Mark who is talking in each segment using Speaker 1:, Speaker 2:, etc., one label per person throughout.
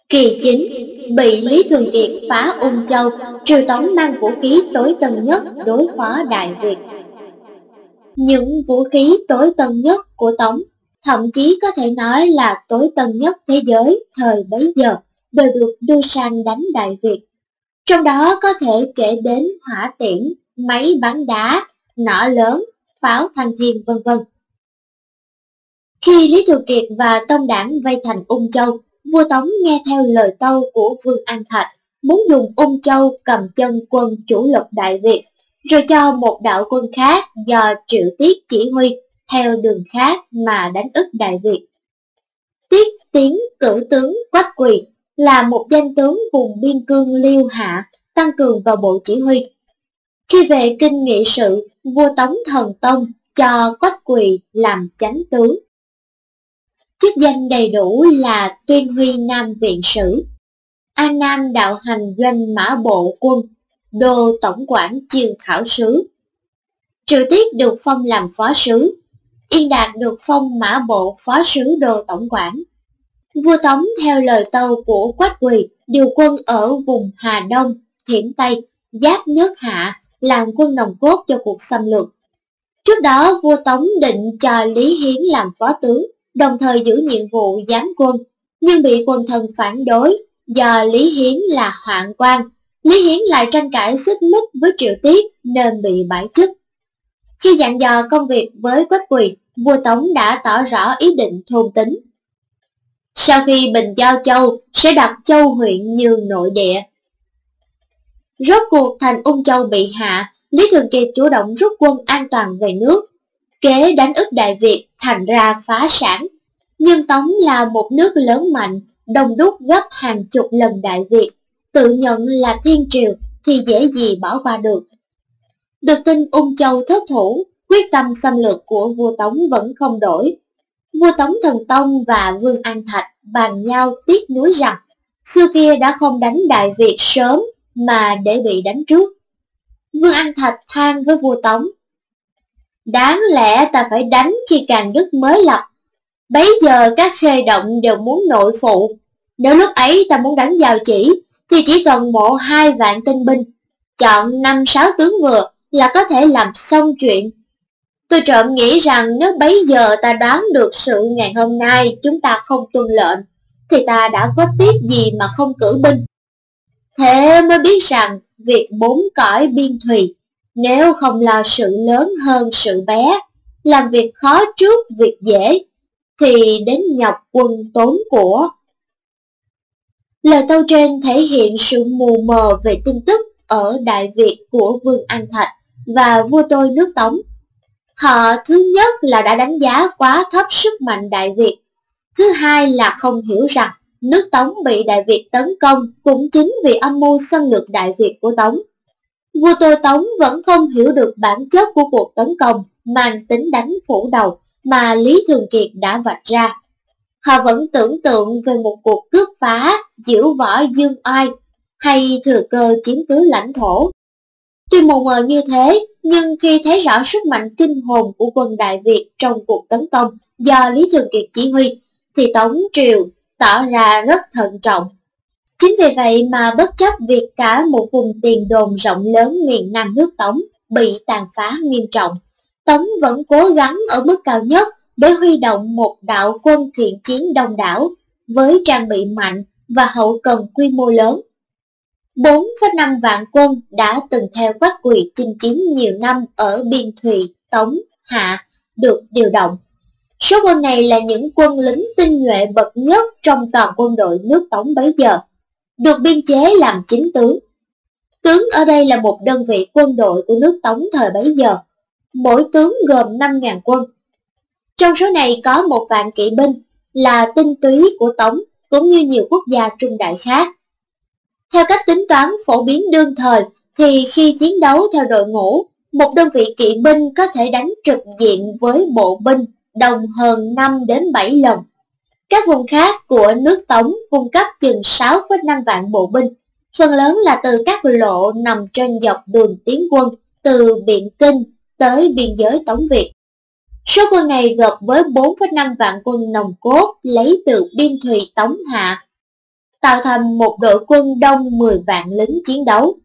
Speaker 1: Kỳ chính bị Lý Thường Kiệt phá Ung Châu, triều Tống mang vũ khí tối tân nhất đối phó Đại Việt. Những vũ khí tối tân nhất của Tống, thậm chí có thể nói là tối tân nhất thế giới thời bấy giờ, đều được đưa sang đánh Đại Việt. Trong đó có thể kể đến hỏa tiễn, máy bắn đá, nỏ lớn, pháo thăng thiên vân vân. Khi Lý Thường Kiệt và Tông Đảng vây thành Ung Châu, vua Tống nghe theo lời tâu của Vương An Thạch, muốn dùng Ung Châu cầm chân quân chủ lực Đại Việt, rồi cho một đạo quân khác do Triệu Tiết chỉ huy theo đường khác mà đánh ức Đại Việt. Tiết Tiến cử tướng Quách Quỳ là một danh tướng vùng biên cương Liêu Hạ, tăng cường vào bộ chỉ huy. Khi về kinh nghị sự, vua Tống Thần Tông cho Quách Quỳ làm chánh tướng. Chức danh đầy đủ là Tuyên Huy Nam Viện Sử, An Nam đạo hành doanh mã bộ quân, đô tổng quản chiêu khảo sứ. Triệu Tiết được phong làm phó sứ, Yên Đạt được phong mã bộ phó sứ đô tổng quản. Vua Tống theo lời tâu của Quách Quỳ điều quân ở vùng Hà Đông, Thiểm Tây, giáp nước Hạ làm quân nòng cốt cho cuộc xâm lược. Trước đó vua Tống định cho Lý Hiến làm phó tướng, đồng thời giữ nhiệm vụ giám quân, nhưng bị quần thần phản đối do Lý Hiến là hoạn quan. Lý Hiến lại tranh cãi xích mích với Triệu Tiết nên bị bãi chức. Khi dặn dò công việc với Quách Quỳ, vua Tống đã tỏ rõ ý định thôn tính. Sau khi bình giao châu, sẽ đặt châu huyện như nội địa. Rốt cuộc thành Ung Châu bị hạ, Lý Thường Kiệt chủ động rút quân an toàn về nước. Kế đánh ức Đại Việt thành ra phá sản. Nhưng Tống là một nước lớn mạnh, đông đúc gấp hàng chục lần Đại Việt, tự nhận là thiên triều thì dễ gì bỏ qua được. Được tin Ung Châu thất thủ, quyết tâm xâm lược của vua Tống vẫn không đổi. Vua Tống Thần Tông và Vương An Thạch bàn nhau tiếc nuối rằng xưa kia đã không đánh Đại Việt sớm mà để bị đánh trước. Vương An Thạch than với vua Tống: đáng lẽ ta phải đánh khi Càn Đức mới lập. Bấy giờ các khê động đều muốn nội phụ. Nếu lúc ấy ta muốn đánh vào thì chỉ cần mộ 2 vạn tinh binh, chọn 5-6 tướng vừa là có thể làm xong chuyện. Tôi trộm nghĩ rằng nếu bấy giờ ta đoán được sự ngày hôm nay chúng ta không tuân lệnh, thì ta đã có tiếc gì mà không cử binh. Thế mới biết rằng việc 4 cõi biên thùy, nếu không lo sự lớn hơn sự bé, làm việc khó trước việc dễ, thì đến nhọc quân tốn của. Lời tâu trên thể hiện sự mù mờ về tin tức ở Đại Việt của Vương An Thạch và vua tôi nước Tống. Họ thứ nhất là đã đánh giá quá thấp sức mạnh Đại Việt, thứ hai là không hiểu rằng nước Tống bị Đại Việt tấn công cũng chính vì âm mưu xâm lược Đại Việt của Tống. Vua tôi Tống vẫn không hiểu được bản chất của cuộc tấn công mang tính đánh phủ đầu mà Lý Thường Kiệt đã vạch ra. Họ vẫn tưởng tượng về một cuộc cướp phá, diễu võ dương oai hay thừa cơ chiếm cứ lãnh thổ. Tuy mù mờ như thế, nhưng khi thấy rõ sức mạnh kinh hồn của quân Đại Việt trong cuộc tấn công do Lý Thường Kiệt chỉ huy, thì Tống triều tỏ ra rất thận trọng. Chính vì vậy mà bất chấp việc cả một vùng tiền đồn rộng lớn miền Nam nước Tống bị tàn phá nghiêm trọng, Tống vẫn cố gắng ở mức cao nhất để huy động một đạo quân thiện chiến đông đảo với trang bị mạnh và hậu cần quy mô lớn. 4,5 vạn quân đã từng theo Quách Quỳ chinh chiến nhiều năm ở biên thùy, Tống, Hạ được điều động. Số quân này là những quân lính tinh nhuệ bậc nhất trong toàn quân đội nước Tống bấy giờ, được biên chế làm chính tướng. Tướng ở đây là một đơn vị quân đội của nước Tống thời bấy giờ, mỗi tướng gồm 5.000 quân. Trong số này có 1 vạn kỵ binh là tinh túy của Tống, cũng như nhiều quốc gia trung đại khác. Theo cách tính toán phổ biến đương thời thì khi chiến đấu theo đội ngũ, một đơn vị kỵ binh có thể đánh trực diện với bộ binh đông hơn 5 đến 7 lần. Các vùng khác của nước Tống cung cấp chừng 6,5 vạn bộ binh, phần lớn là từ các lộ nằm trên dọc đường tiến quân từ Biện Kinh tới biên giới Tống Việt. Số quân này gộp với 4,5 vạn quân nòng cốt lấy từ biên thùy Tống Hạ. tạo thành một đội quân đông 10 vạn lính chiến đấu.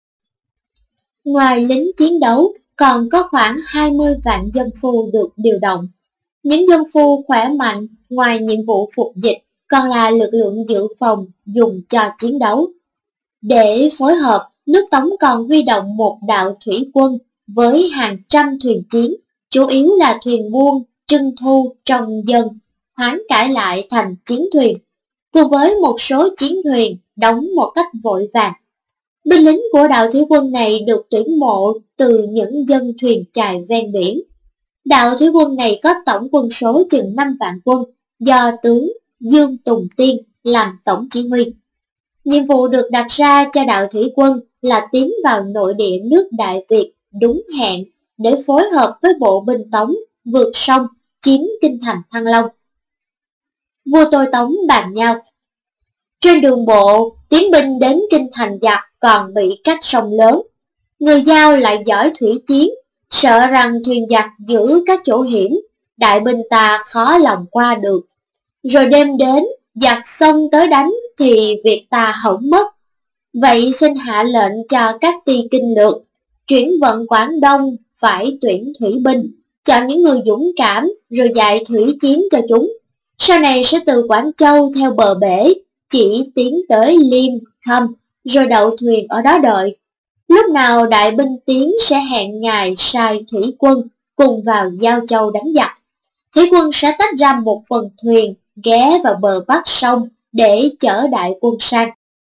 Speaker 1: Ngoài lính chiến đấu, còn có khoảng 20 vạn dân phu được điều động. Những dân phu khỏe mạnh, ngoài nhiệm vụ phục dịch, còn là lực lượng dự phòng dùng cho chiến đấu. Để phối hợp, nước Tống còn huy động một đạo thủy quân với hàng trăm thuyền chiến, chủ yếu là thuyền buôn, trưng thu trong dân, hoán cải lại thành chiến thuyền, cùng với một số chiến thuyền đóng một cách vội vàng. Binh lính của đạo thủy quân này được tuyển mộ từ những dân thuyền chài ven biển. Đạo thủy quân này có tổng quân số chừng 5 vạn quân, do tướng Dương Tùng Tiên làm tổng chỉ huy. Nhiệm vụ được đặt ra cho đạo thủy quân là tiến vào nội địa nước Đại Việt đúng hẹn để phối hợp với bộ binh Tống vượt sông chiếm kinh thành Thăng Long. Vua Tôi Tống bàn nhau. Trên đường bộ, tiến binh đến kinh thành giặc còn bị cách sông lớn. Người Dao lại giỏi thủy chiến, sợ rằng thuyền giặc giữ các chỗ hiểm, đại binh ta khó lòng qua được. Rồi đêm đến, giặc xông tới đánh thì việc ta hỏng mất. Vậy xin hạ lệnh cho các ty kinh lược, chuyển vận Quảng Đông phải tuyển thủy binh, chọn những người dũng cảm rồi dạy thủy chiến cho chúng. Sau này sẽ từ Quảng Châu theo bờ bể, chỉ tiến tới Liêm, Khâm, rồi đậu thuyền ở đó đợi. Lúc nào đại binh tiến sẽ hẹn ngày sai thủy quân cùng vào Giao Châu đánh giặc. Thủy quân sẽ tách ra một phần thuyền ghé vào bờ bắc sông để chở đại quân sang.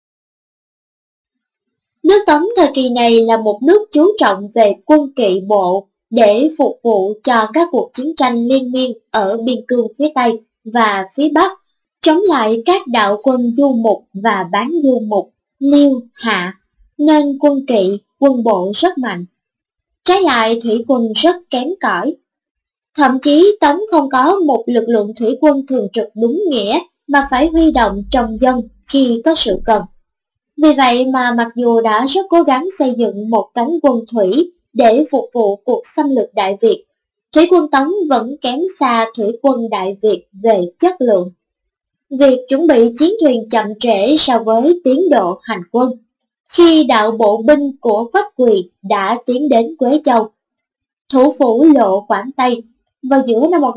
Speaker 1: Nước Tống thời kỳ này là một nước chú trọng về quân kỵ bộ để phục vụ cho các cuộc chiến tranh liên miên ở biên cương phía Tây và phía Bắc, chống lại các đạo quân du mục và bán du mục, Liêu, Hạ, nên quân kỵ, quân bộ rất mạnh. Trái lại thủy quân rất kém cỏi. Thậm chí Tống không có một lực lượng thủy quân thường trực đúng nghĩa mà phải huy động trong dân khi có sự cần. Vì vậy mà mặc dù đã rất cố gắng xây dựng một cánh quân thủy để phục vụ cuộc xâm lược Đại Việt, thủy quân Tống vẫn kém xa thủy quân Đại Việt về chất lượng. Việc chuẩn bị chiến thuyền chậm trễ so với tiến độ hành quân. Khi đạo bộ binh của Quách Quỳ đã tiến đến Quế Châu, thủ phủ Lộ Quảng Tây, vào giữa năm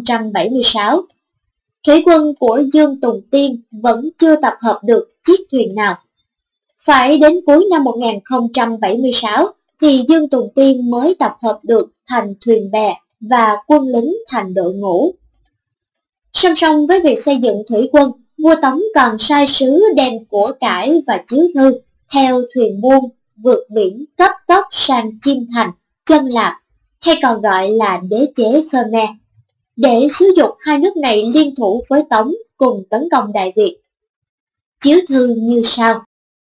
Speaker 1: 1076, thủy quân của Dương Tùng Tiên vẫn chưa tập hợp được chiếc thuyền nào. Phải đến cuối năm 1076 thì Dương Tùng Tiên mới tập hợp được thành thuyền bè và quân lính thành đội ngũ. Song song với việc xây dựng thủy quân, vua Tống còn sai sứ đem của cải và chiếu thư theo thuyền buôn vượt biển cấp tốc sang Chiêm Thành, Chân Lạp, hay còn gọi là đế chế Khmer, để xúi giục hai nước này liên thủ với Tống cùng tấn công Đại Việt. Chiếu thư như sau.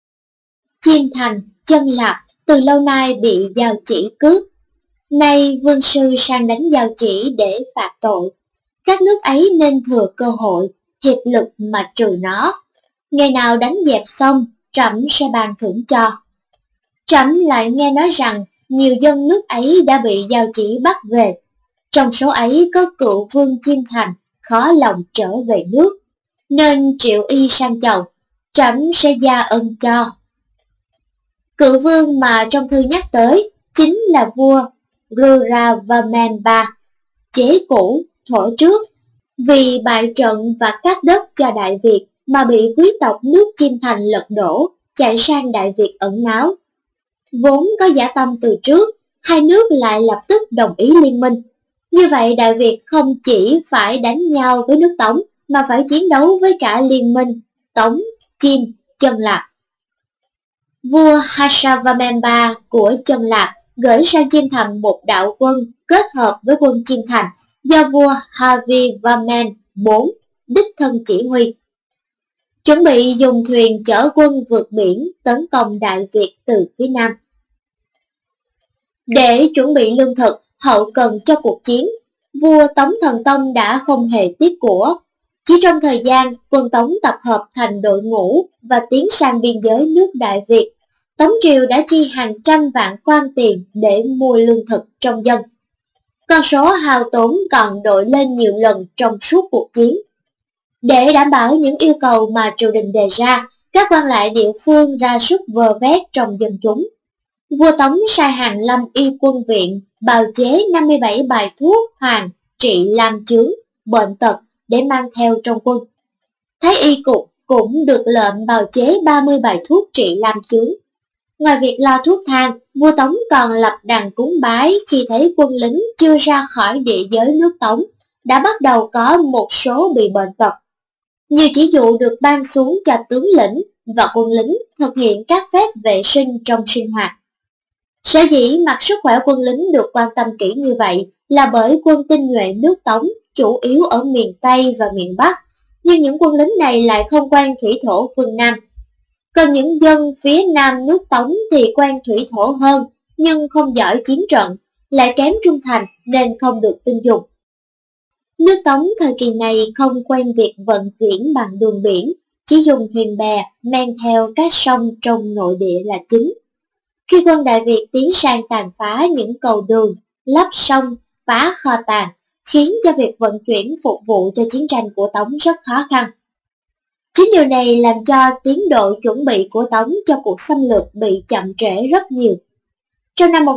Speaker 1: Chiêm Thành, Chân Lạp từ lâu nay bị Giao Chỉ cướp. Nay vương sư sang đánh Giao Chỉ để phạt tội. Các nước ấy nên thừa cơ hội, hiệp lực mà trừ nó. Ngày nào đánh dẹp xong, trẫm sẽ ban thưởng cho. Trẫm lại nghe nói rằng nhiều dân nước ấy đã bị Giao Chỉ bắt về. Trong số ấy có cựu vương Chiêm Thành, khó lòng trở về nước, nên triệu y sang chầu, trẫm sẽ gia ân cho. Cựu vương mà trong thư nhắc tới chính là vua Ruravaman III, chế cũ, thổ trước, vì bại trận và cắt đất cho Đại Việt mà bị quý tộc nước Chiêm Thành lật đổ, chạy sang Đại Việt ẩn náu. Vốn có dã tâm từ trước, hai nước lại lập tức đồng ý liên minh. Như vậy Đại Việt không chỉ phải đánh nhau với nước Tống mà phải chiến đấu với cả liên minh Tống, Chiêm, Chân Lạp. Vua Harsavaman III của Chân Lạp gửi sang Chiêm Thành một đạo quân kết hợp với quân Chiêm Thành do vua Havivaman IV đích thân chỉ huy, chuẩn bị dùng thuyền chở quân vượt biển tấn công Đại Việt từ phía Nam. Để chuẩn bị lương thực, hậu cần cho cuộc chiến, vua Tống Thần Tông đã không hề tiếc của. Chỉ trong thời gian quân Tống tập hợp thành đội ngũ và tiến sang biên giới nước Đại Việt, Tống triều đã chi hàng trăm vạn quan tiền để mua lương thực trong dân. Con số hao tốn còn đội lên nhiều lần trong suốt cuộc chiến. Để đảm bảo những yêu cầu mà triều đình đề ra, các quan lại địa phương ra sức vơ vét trong dân chúng. Vua Tống sai Hàn Lâm y quân viện bào chế 57 bài thuốc hoàng trị lam chướng, bệnh tật để mang theo trong quân. Thái y cục cũng được lệnh bào chế 30 bài thuốc trị lam chướng. Ngoài việc lo thuốc thang, vua Tống còn lập đàn cúng bái khi thấy quân lính chưa ra khỏi địa giới nước Tống, đã bắt đầu có một số bị bệnh tật. Nhiều chỉ dụ được ban xuống cho tướng lĩnh và quân lính thực hiện các phép vệ sinh trong sinh hoạt. Sở dĩ mặt sức khỏe quân lính được quan tâm kỹ như vậy là bởi quân tinh nhuệ nước Tống chủ yếu ở miền Tây và miền Bắc, nhưng những quân lính này lại không quen thủy thổ phương Nam. Còn những dân phía Nam nước Tống thì quen thủy thổ hơn, nhưng không giỏi chiến trận, lại kém trung thành nên không được tin dùng. Nước Tống thời kỳ này không quen việc vận chuyển bằng đường biển, chỉ dùng thuyền bè men theo các sông trong nội địa là chính. Khi quân Đại Việt tiến sang tàn phá những cầu đường, lấp sông, phá kho tàng, khiến cho việc vận chuyển phục vụ cho chiến tranh của Tống rất khó khăn. Chính điều này làm cho tiến độ chuẩn bị của Tống cho cuộc xâm lược bị chậm trễ rất nhiều. Trong năm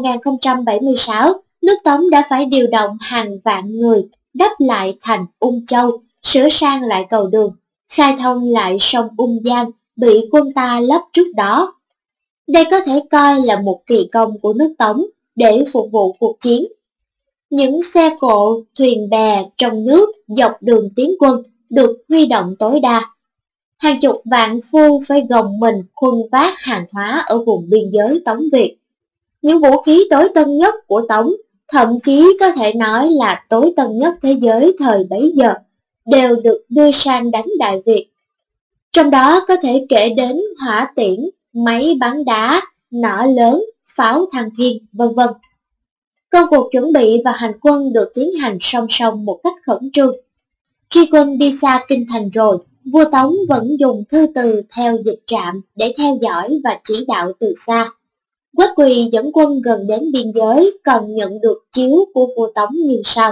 Speaker 1: 1076, nước Tống đã phải điều động hàng vạn người đắp lại thành Ung Châu, sửa sang lại cầu đường, khai thông lại sông Ung Giang bị quân ta lấp trước đó. Đây có thể coi là một kỳ công của nước Tống để phục vụ cuộc chiến. Những xe cộ, thuyền bè trong nước dọc đường tiến quân được huy động tối đa. Hàng chục vạn phu phải gồng mình khuân vác hàng hóa ở vùng biên giới Tống Việt. Những vũ khí tối tân nhất của Tống, thậm chí có thể nói là tối tân nhất thế giới thời bấy giờ, đều được đưa sang đánh Đại Việt. Trong đó có thể kể đến hỏa tiễn, máy bắn đá, nỏ lớn, pháo thăng thiên, vân vân. Công cuộc chuẩn bị và hành quân được tiến hành song song một cách khẩn trương. Khi quân đi xa kinh thành rồi, vua Tống vẫn dùng thư từ theo dịch trạm để theo dõi và chỉ đạo từ xa. Quách Quỳ dẫn quân gần đến biên giới còn nhận được chiếu của vua Tống như sau.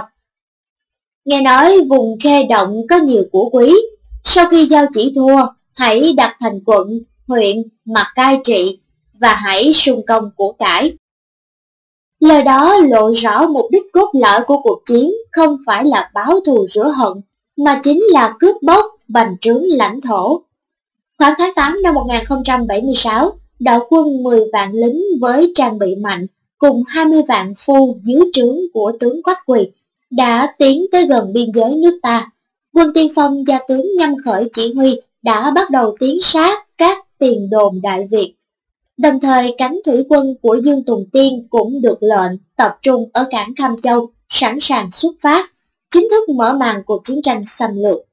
Speaker 1: Nghe nói vùng Khê Động có nhiều của quý, sau khi giao chỉ thua, hãy đặt thành quận, huyện mà cai trị và hãy sung công của cải. Lời đó lộ rõ mục đích cốt lõi của cuộc chiến không phải là báo thù rửa hận, mà chính là cướp bóc, bành trướng lãnh thổ. Khoảng tháng 8 năm 1076, đạo quân 10 vạn lính với trang bị mạnh cùng 20 vạn phu dưới trướng của tướng Quách Quỳ đã tiến tới gần biên giới nước ta. Quân tiên phong do tướng Nhâm Khởi chỉ huy đã bắt đầu tiến sát các tiền đồn Đại Việt. Đồng thời cánh thủy quân của Dương Tùng Tiên cũng được lệnh tập trung ở cảng Kham Châu, sẵn sàng xuất phát, chính thức mở màn cuộc chiến tranh xâm lược.